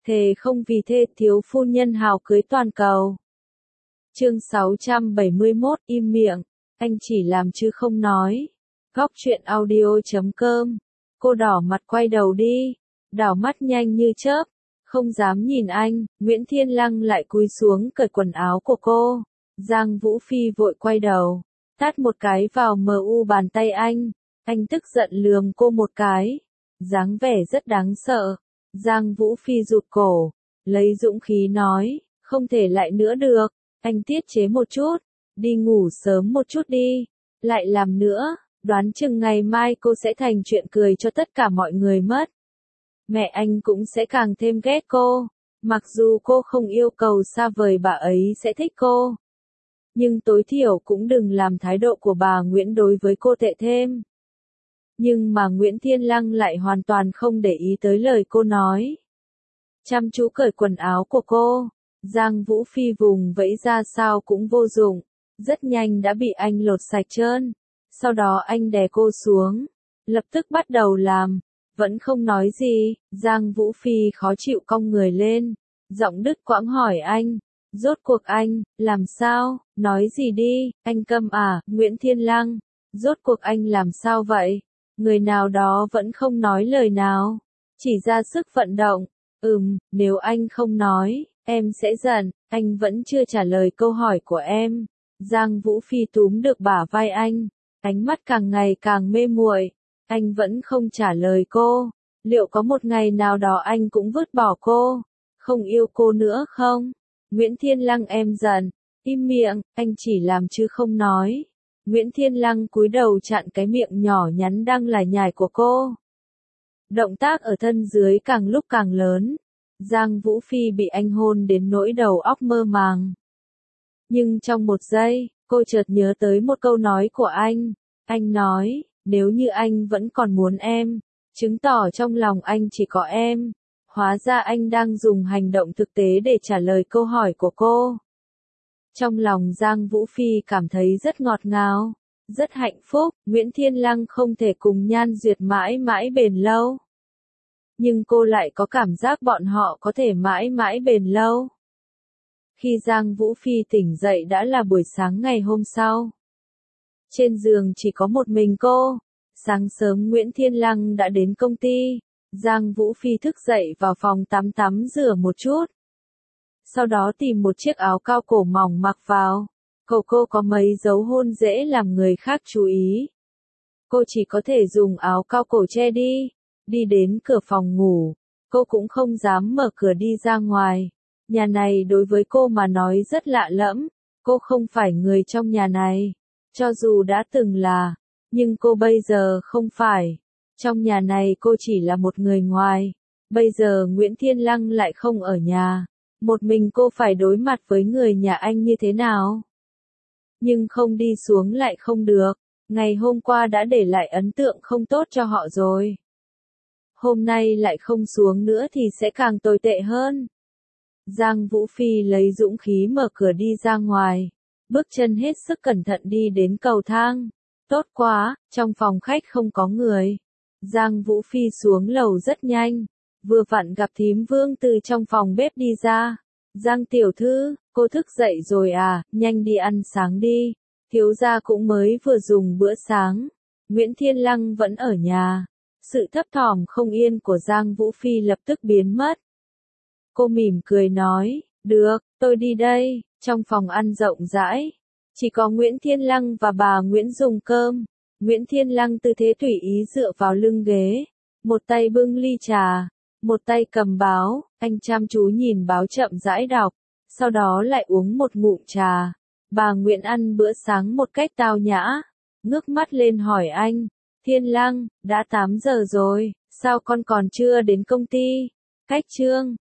thề không vì thê thiếu phu nhân hào cưới toàn cầu. Chương 671 im miệng, anh chỉ làm chứ không nói. Góc truyện audio.com. Cô đỏ mặt quay đầu đi, đảo mắt nhanh như chớp, không dám nhìn anh. Nguyễn Thiên Lăng lại cúi xuống cởi quần áo của cô. Giang Vũ Phi vội quay đầu, tát một cái vào bàn tay anh. Anh tức giận lườm cô một cái, dáng vẻ rất đáng sợ. Giang Vũ Phi rụt cổ, lấy dũng khí nói, không thể lại nữa được, anh tiết chế một chút, đi ngủ sớm một chút đi, lại làm nữa, đoán chừng ngày mai cô sẽ thành chuyện cười cho tất cả mọi người mất. Mẹ anh cũng sẽ càng thêm ghét cô, mặc dù cô không yêu cầu xa vời bà ấy sẽ thích cô. Nhưng tối thiểu cũng đừng làm thái độ của bà Nguyễn đối với cô tệ thêm. Nhưng mà Nguyễn Thiên Lăng lại hoàn toàn không để ý tới lời cô nói. Chăm chú cởi quần áo của cô, Giang Vũ Phi vùng vẫy ra sao cũng vô dụng, rất nhanh đã bị anh lột sạch trơn. Sau đó anh đè cô xuống, lập tức bắt đầu làm, vẫn không nói gì. Giang Vũ Phi khó chịu cong người lên, giọng đứt quãng hỏi anh, rốt cuộc anh, làm sao, nói gì đi, anh câm à, Nguyễn Thiên Lăng, rốt cuộc anh làm sao vậy? Người nào đó vẫn không nói lời nào, chỉ ra sức vận động. Nếu anh không nói, em sẽ giận. Anh vẫn chưa trả lời câu hỏi của em. Giang Vũ Phi túm được bả vai anh, ánh mắt càng ngày càng mê muội. Anh vẫn không trả lời cô. Liệu có một ngày nào đó anh cũng vứt bỏ cô, không yêu cô nữa không? Nguyễn Thiên Lăng, em giận. Im miệng, anh chỉ làm chứ không nói. Nguyễn Thiên Lăng cúi đầu chặn cái miệng nhỏ nhắn đang lải nhải của cô. Động tác ở thân dưới càng lúc càng lớn. Giang Vũ Phi bị anh hôn đến nỗi đầu óc mơ màng. Nhưng trong một giây, cô chợt nhớ tới một câu nói của anh. Anh nói, nếu như anh vẫn còn muốn em, chứng tỏ trong lòng anh chỉ có em. Hóa ra anh đang dùng hành động thực tế để trả lời câu hỏi của cô. Trong lòng Giang Vũ Phi cảm thấy rất ngọt ngào, rất hạnh phúc. Nguyễn Thiên Lăng không thể cùng Nhan Duyệt mãi mãi bền lâu. Nhưng cô lại có cảm giác bọn họ có thể mãi mãi bền lâu. Khi Giang Vũ Phi tỉnh dậy đã là buổi sáng ngày hôm sau. Trên giường chỉ có một mình cô. Sáng sớm Nguyễn Thiên Lăng đã đến công ty. Giang Vũ Phi thức dậy vào phòng tắm rửa một chút. Sau đó tìm một chiếc áo cao cổ mỏng mặc vào. Cô có mấy dấu hôn dễ làm người khác chú ý. Cô chỉ có thể dùng áo cao cổ che đi. Đi đến cửa phòng ngủ, cô cũng không dám mở cửa đi ra ngoài. Nhà này đối với cô mà nói rất lạ lẫm. Cô không phải người trong nhà này. Cho dù đã từng là, nhưng cô bây giờ không phải. Trong nhà này cô chỉ là một người ngoài. Bây giờ Nguyễn Thiên Lăng lại không ở nhà. Một mình cô phải đối mặt với người nhà anh như thế nào? Nhưng không đi xuống lại không được. Ngày hôm qua đã để lại ấn tượng không tốt cho họ rồi. Hôm nay lại không xuống nữa thì sẽ càng tồi tệ hơn. Giang Vũ Phi lấy dũng khí mở cửa đi ra ngoài. Bước chân hết sức cẩn thận đi đến cầu thang. Tốt quá, trong phòng khách không có người. Giang Vũ Phi xuống lầu rất nhanh. Vừa vặn gặp thím Vương từ trong phòng bếp đi ra. Giang tiểu thư, cô thức dậy rồi à, nhanh đi ăn sáng đi. Thiếu gia cũng mới vừa dùng bữa sáng. Nguyễn Thiên Lăng vẫn ở nhà. Sự thấp thỏm không yên của Giang Vũ Phi lập tức biến mất. Cô mỉm cười nói, được, tôi đi đây. Trong phòng ăn rộng rãi, chỉ có Nguyễn Thiên Lăng và bà Nguyễn dùng cơm. Nguyễn Thiên Lăng tư thế tùy ý dựa vào lưng ghế, một tay bưng ly trà, một tay cầm báo. Anh chăm chú nhìn báo chậm rãi đọc, sau đó lại uống một ngụm trà. Bà Nguyễn ăn bữa sáng một cách tao nhã, ngước mắt lên hỏi anh, Thiên Lăng, đã 8 giờ rồi, sao con còn chưa đến công ty? Cách Trương,